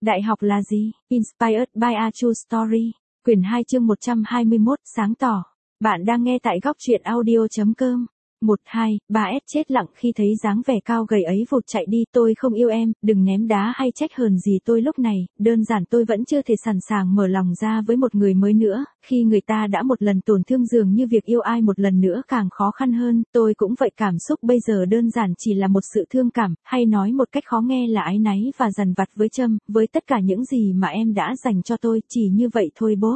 Đại học là gì? Inspired by a True Story. Quyển 2 chương 121, sáng tỏ. Bạn đang nghe tại góc truyện audio.com. 1-2-3S chết lặng khi thấy dáng vẻ cao gầy ấy vụt chạy đi. Tôi không yêu em, đừng ném đá hay trách hờn gì tôi lúc này, đơn giản tôi vẫn chưa thể sẵn sàng mở lòng ra với một người mới nữa, khi người ta đã một lần tổn thương dường như việc yêu ai một lần nữa càng khó khăn hơn, tôi cũng vậy cảm xúc bây giờ đơn giản chỉ là một sự thương cảm, hay nói một cách khó nghe là áy náy và dằn vặt với Trâm, với tất cả những gì mà em đã dành cho tôi, chỉ như vậy thôi bốp.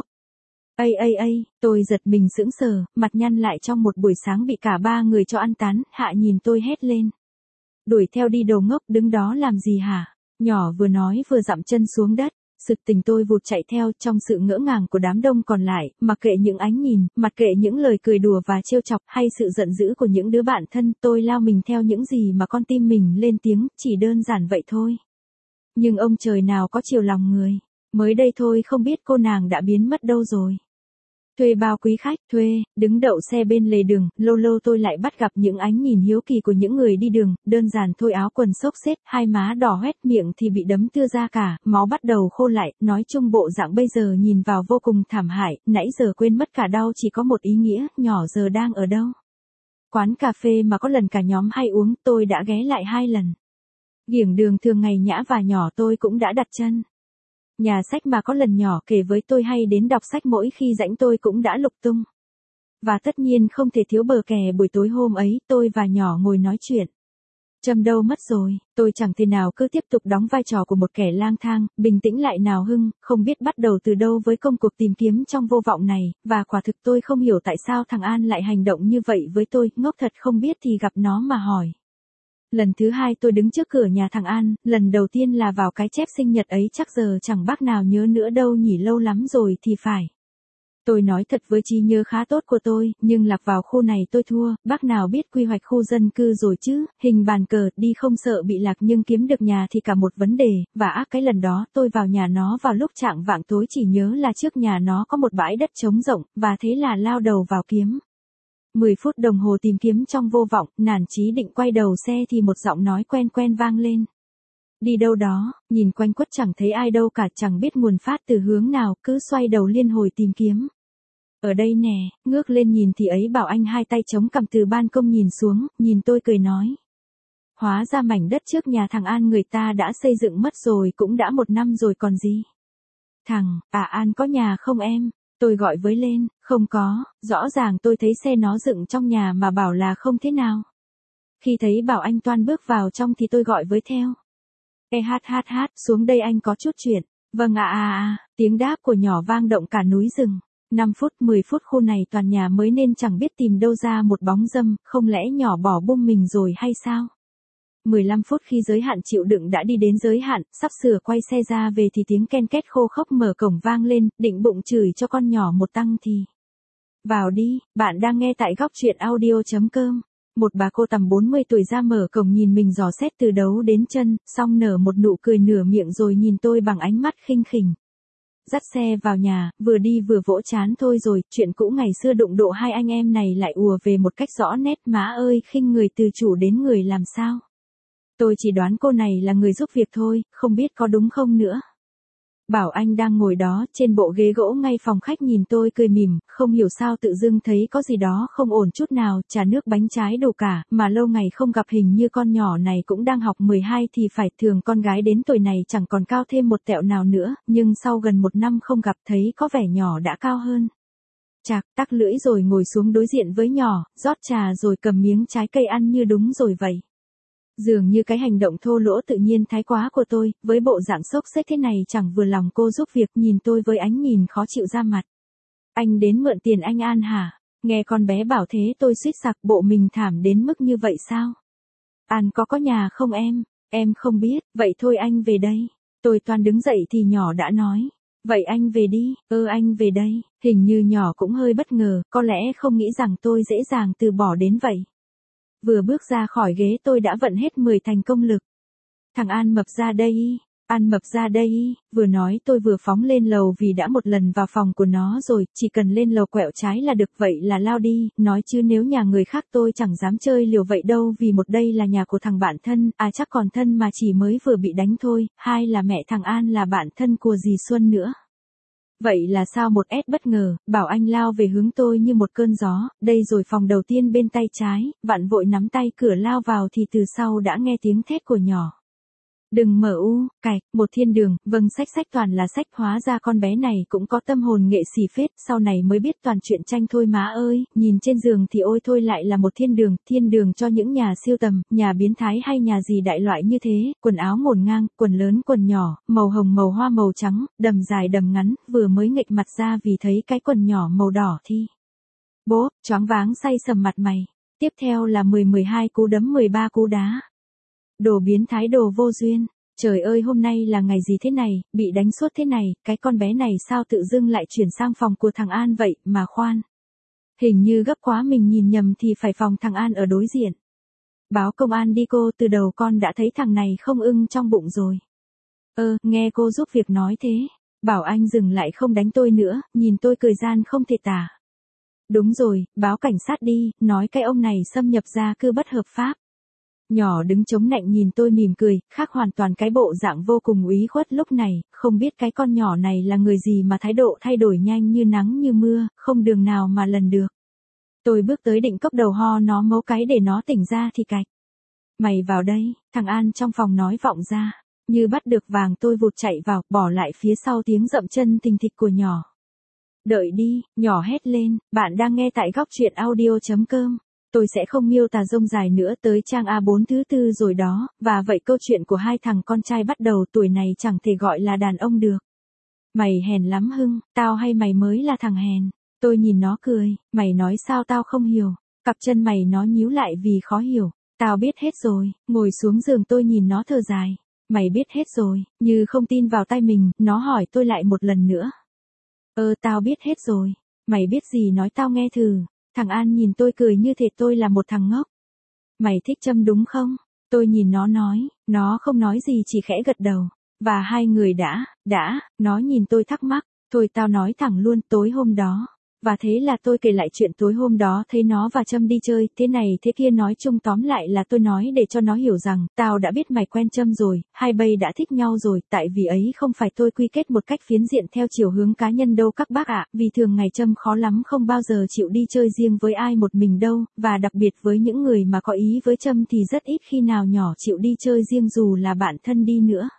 Tôi giật mình sững sờ, mặt nhăn lại trong một buổi sáng bị cả ba người cho ăn tán, Hạ nhìn tôi hét lên. Đuổi theo đi đồ ngốc, đứng đó làm gì hả? Nhỏ vừa nói vừa dậm chân xuống đất, sực tỉnh tôi vụt chạy theo trong sự ngỡ ngàng của đám đông còn lại, mặc kệ những ánh nhìn, mặc kệ những lời cười đùa và trêu chọc hay sự giận dữ của những đứa bạn thân, tôi lao mình theo những gì mà con tim mình lên tiếng, chỉ đơn giản vậy thôi. Nhưng ông trời nào có chiều lòng người, mới đây thôi không biết cô nàng đã biến mất đâu rồi. Thuê bao quý khách, đứng đậu xe bên lề đường, lâu lâu tôi lại bắt gặp những ánh nhìn hiếu kỳ của những người đi đường, đơn giản thôi áo quần xốc xếch, hai má đỏ hoét, miệng thì bị đấm tưa ra cả, máu bắt đầu khô lại, nói chung bộ dạng bây giờ nhìn vào vô cùng thảm hại, nãy giờ quên mất cả đau chỉ có một ý nghĩa, nhỏ giờ đang ở đâu. Quán cà phê mà có lần cả nhóm hay uống, tôi đã ghé lại 2 lần. Giảng đường thường ngày Nhã và Nhỏ tôi cũng đã đặt chân. Nhà sách mà có lần Nhỏ kể với tôi hay đến đọc sách mỗi khi rảnh tôi cũng đã lục tung. Và tất nhiên không thể thiếu bờ kè buổi tối hôm ấy, tôi và Nhỏ ngồi nói chuyện. Trâm đâu mất rồi, tôi chẳng thể nào cứ tiếp tục đóng vai trò của một kẻ lang thang, bình tĩnh lại nào hưng, không biết bắt đầu từ đâu với công cuộc tìm kiếm trong vô vọng này, và quả thực tôi không hiểu tại sao thằng An lại hành động như vậy với tôi, ngốc thật không biết thì gặp nó mà hỏi. Lần thứ 2 tôi đứng trước cửa nhà thằng An, lần đầu tiên là vào cái chép sinh nhật ấy chắc giờ chẳng bác nào nhớ nữa đâu nhỉ, lâu lắm rồi thì phải. Tôi nói thật với trí nhớ khá tốt của tôi, nhưng lạc vào khu này tôi thua, bác nào biết quy hoạch khu dân cư rồi chứ, hình bàn cờ, đi không sợ bị lạc nhưng kiếm được nhà thì cả một vấn đề, và cái lần đó tôi vào nhà nó vào lúc chạng vạng tối chỉ nhớ là trước nhà nó có một bãi đất trống rộng, và thế là lao đầu vào kiếm. 10 phút đồng hồ tìm kiếm trong vô vọng, nản chí định quay đầu xe thì một giọng nói quen quen vang lên. Đi đâu đó, nhìn quanh quất chẳng thấy ai đâu cả, chẳng biết nguồn phát từ hướng nào, cứ xoay đầu liên hồi tìm kiếm. Ở đây nè, ngước lên nhìn thì ấy Bảo Anh hai tay chống cằm từ ban công nhìn xuống, nhìn tôi cười nói. Hóa ra mảnh đất trước nhà thằng An người ta đã xây dựng mất rồi, cũng đã 1 năm rồi còn gì. An có nhà không em? Tôi gọi với lên, không có, rõ ràng tôi thấy xe nó dựng trong nhà mà bảo là không thế nào. Khi thấy Bảo Anh toan bước vào trong thì tôi gọi với theo. Xuống đây anh có chút chuyện. Vâng tiếng đáp của Nhỏ vang động cả núi rừng. 5 phút 10 phút khu này toàn nhà mới nên chẳng biết tìm đâu ra một bóng dâm, không lẽ Nhỏ bỏ bung mình rồi hay sao? 15 phút khi giới hạn chịu đựng đã đi đến giới hạn, sắp sửa quay xe ra về thì tiếng ken két khô khốc mở cổng vang lên, định bụng chửi cho con Nhỏ một tăng thì. Vào đi, bạn đang nghe tại góc truyện audio.com. Một bà cô tầm 40 tuổi ra mở cổng nhìn mình dò xét từ đầu đến chân, xong nở một nụ cười nửa miệng rồi nhìn tôi bằng ánh mắt khinh khỉnh. Dắt xe vào nhà, vừa đi vừa vỗ chán thôi rồi, chuyện cũ ngày xưa đụng độ hai anh em này lại ùa về một cách rõ nét, má ơi khinh người từ chủ đến người làm sao. Tôi chỉ đoán cô này là người giúp việc thôi, không biết có đúng không nữa. Bảo Anh đang ngồi đó trên bộ ghế gỗ ngay phòng khách nhìn tôi cười mỉm, không hiểu sao tự dưng thấy có gì đó không ổn chút nào, trà nước bánh trái đủ cả, mà lâu ngày không gặp hình như con nhỏ này cũng đang học 12 thì phải, thường con gái đến tuổi này chẳng còn cao thêm một tẹo nào nữa, nhưng sau gần 1 năm không gặp thấy có vẻ Nhỏ đã cao hơn. Chạc, tắc lưỡi rồi ngồi xuống đối diện với Nhỏ, rót trà rồi cầm miếng trái cây ăn như đúng rồi vậy. Dường như cái hành động thô lỗ tự nhiên thái quá của tôi, với bộ dạng xốc xếch thế này chẳng vừa lòng cô giúp việc, nhìn tôi với ánh nhìn khó chịu ra mặt. Anh đến mượn tiền anh An hả? Nghe con bé bảo thế tôi suýt sặc, bộ mình thảm đến mức như vậy sao? An có nhà không em? Em không biết, vậy thôi anh về đây. Tôi toan đứng dậy thì Nhỏ đã nói. Vậy anh về đi, anh về đây. Hình như Nhỏ cũng hơi bất ngờ, có lẽ không nghĩ rằng tôi dễ dàng từ bỏ đến vậy. Vừa bước ra khỏi ghế tôi đã vận hết 10 thành công lực. Thằng An mập ra đây. Ăn mập ra đây, vừa nói tôi vừa phóng lên lầu vì đã một lần vào phòng của nó rồi, chỉ cần lên lầu quẹo trái là được, vậy là lao đi, nói chứ nếu nhà người khác tôi chẳng dám chơi liều vậy đâu, vì một đây là nhà của thằng bạn thân, à chắc còn thân mà chỉ mới vừa bị đánh thôi, hai là mẹ thằng An là bạn thân của dì Xuân nữa. Vậy là sao một S bất ngờ, bảo anh lao về hướng tôi như một cơn gió, đây rồi phòng đầu tiên bên tay trái, vặn vội nắm tay cửa lao vào thì từ sau đã nghe tiếng thét của nhỏ. Đừng mở cạch, một thiên đường, vâng sách toàn là sách, hóa ra con bé này cũng có tâm hồn nghệ sĩ phết, sau này mới biết toàn chuyện tranh thôi má ơi, nhìn trên giường thì ôi thôi lại là một thiên đường cho những nhà siêu tầm, nhà biến thái hay nhà gì đại loại như thế, quần áo ngổn ngang, quần lớn quần nhỏ, màu hồng màu hoa màu trắng, đầm dài đầm ngắn, vừa mới nghệch mặt ra vì thấy cái quần nhỏ màu đỏ thì bố, choáng váng say sầm mặt mày, tiếp theo là 12 cú đấm 13 cú đá. Đồ biến thái đồ vô duyên, trời ơi hôm nay là ngày gì thế này, bị đánh suốt thế này, cái con bé này sao tự dưng lại chuyển sang phòng của thằng An vậy, mà khoan. Hình như gấp quá mình nhìn nhầm thì phải phòng thằng An ở đối diện. Báo công an đi cô, từ đầu con đã thấy thằng này không ưng trong bụng rồi. Nghe cô giúp việc nói thế, bảo anh dừng lại không đánh tôi nữa, nhìn tôi cười gian không thể tả. Đúng rồi, báo cảnh sát đi, nói cái ông này xâm nhập gia cư bất hợp pháp. Nhỏ đứng chống nạnh nhìn tôi mỉm cười, khác hoàn toàn cái bộ dạng vô cùng úy khuất lúc này, không biết cái con nhỏ này là người gì mà thái độ thay đổi nhanh như nắng như mưa, không đường nào mà lần được. Tôi bước tới định cốc đầu ho nó mấu cái để nó tỉnh ra thì cạch. Mày vào đây, thằng An trong phòng nói vọng ra, như bắt được vàng tôi vụt chạy vào, bỏ lại phía sau tiếng dậm chân thình thịch của nhỏ. Đợi đi, nhỏ hét lên, bạn đang nghe tại góc truyện audio.com. Tôi sẽ không miêu tả rông dài nữa, tới trang A4 thứ 4 rồi đó, và vậy câu chuyện của hai thằng con trai bắt đầu tuổi này chẳng thể gọi là đàn ông được. Mày hèn lắm Hưng, tao hay mày mới là thằng hèn. Tôi nhìn nó cười, mày nói sao tao không hiểu, cặp chân mày nó nhíu lại vì khó hiểu. Tao biết hết rồi, ngồi xuống giường tôi nhìn nó thở dài. Mày biết hết rồi, như không tin vào tai mình, nó hỏi tôi lại một lần nữa. Tao biết hết rồi, mày biết gì nói tao nghe thử. Thằng An nhìn tôi cười như thể tôi là một thằng ngốc. Mày thích Trâm đúng không? Tôi nhìn nó nói, nó không nói gì chỉ khẽ gật đầu. Và hai người nó nhìn tôi thắc mắc, thôi tao nói thẳng luôn tối hôm đó. Và thế là tôi kể lại chuyện tối hôm đó thấy nó và Trâm đi chơi, thế này thế kia nói chung tóm lại là tôi nói để cho nó hiểu rằng, tao đã biết mày quen Trâm rồi, hai bây đã thích nhau rồi, tại vì ấy không phải tôi quy kết một cách phiến diện theo chiều hướng cá nhân đâu các bác ạ, vì thường ngày Trâm khó lắm không bao giờ chịu đi chơi riêng với ai một mình đâu, và đặc biệt với những người mà có ý với Trâm thì rất ít khi nào nhỏ chịu đi chơi riêng dù là bạn thân đi nữa.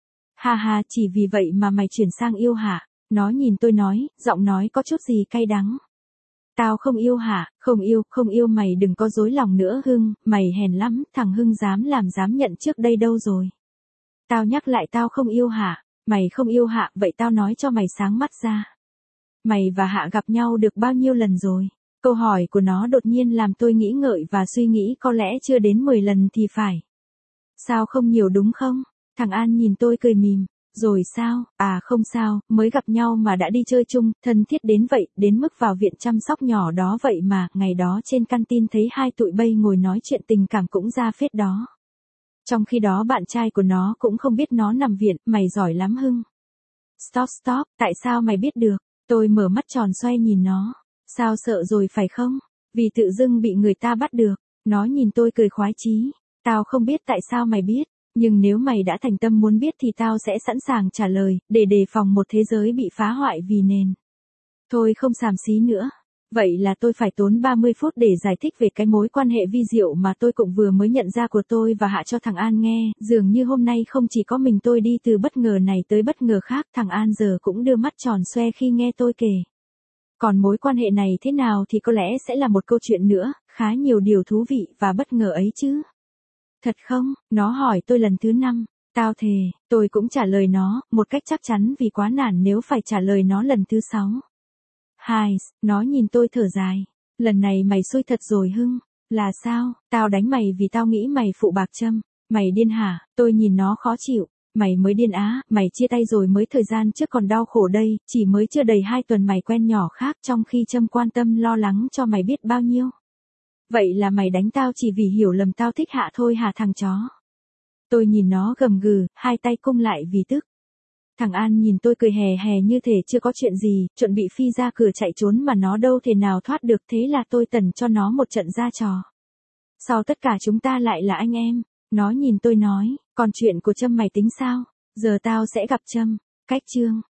Ha ha, chỉ vì vậy mà mày chuyển sang yêu hả? Nó nhìn tôi nói, giọng nói có chút gì cay đắng. Tao không yêu hả? Không yêu mày đừng có dối lòng nữa Hưng, mày hèn lắm, thằng Hưng dám nhận trước đây đâu rồi. Tao nhắc lại tao không yêu hả? Mày không yêu Hạ, vậy tao nói cho mày sáng mắt ra. Mày và Hạ gặp nhau được bao nhiêu lần rồi? Câu hỏi của nó đột nhiên làm tôi nghĩ ngợi và suy nghĩ có lẽ chưa đến 10 lần thì phải. Sao không nhiều đúng không? Thằng An nhìn tôi cười mỉm. Rồi sao, không sao, mới gặp nhau mà đã đi chơi chung, thân thiết đến vậy, đến mức vào viện chăm sóc nhỏ đó vậy mà, ngày đó trên căn tin thấy hai tụi bay ngồi nói chuyện tình cảm cũng ra phết đó. Trong khi đó bạn trai của nó cũng không biết nó nằm viện, mày giỏi lắm Hưng. Stop, tại sao mày biết được? Tôi mở mắt tròn xoay nhìn nó. Sao sợ rồi phải không? Vì tự dưng bị người ta bắt được. Nó nhìn tôi cười khoái chí. Tao không biết tại sao mày biết. Nhưng nếu mày đã thành tâm muốn biết thì tao sẽ sẵn sàng trả lời, để đề phòng một thế giới bị phá hoại vì nền. Thôi không xàm xí nữa. Vậy là tôi phải tốn 30 phút để giải thích về cái mối quan hệ vi diệu mà tôi cũng vừa mới nhận ra của tôi và Hạ cho thằng An nghe. Dường như hôm nay không chỉ có mình tôi đi từ bất ngờ này tới bất ngờ khác, thằng An giờ cũng đưa mắt tròn xoe khi nghe tôi kể. Còn mối quan hệ này thế nào thì có lẽ sẽ là một câu chuyện nữa, khá nhiều điều thú vị và bất ngờ ấy chứ. Thật không? Nó hỏi tôi lần thứ 5. Tao thề, tôi cũng trả lời nó, một cách chắc chắn vì quá nản nếu phải trả lời nó lần thứ 6. Nó nhìn tôi thở dài. Lần này mày xui thật rồi Hưng. Là sao? Tao đánh mày vì tao nghĩ mày phụ bạc Trâm. Mày điên hả? Tôi nhìn nó khó chịu. Mày mới điên á, mày chia tay rồi mới thời gian trước còn đau khổ đây, chỉ mới chưa đầy 2 tuần mày quen nhỏ khác trong khi Trâm quan tâm lo lắng cho mày biết bao nhiêu. Vậy là mày đánh tao chỉ vì hiểu lầm tao thích Hạ thôi hả thằng chó? Tôi nhìn nó gầm gừ, hai tay cung lại vì tức. Thằng An nhìn tôi cười hè hè như thể chưa có chuyện gì, chuẩn bị phi ra cửa chạy trốn mà nó đâu thể nào thoát được, thế là tôi tần cho nó một trận ra trò. Sau tất cả chúng ta lại là anh em. Nó nhìn tôi nói, còn chuyện của Trâm mày tính sao? Giờ tao sẽ gặp Trâm. Cách chương.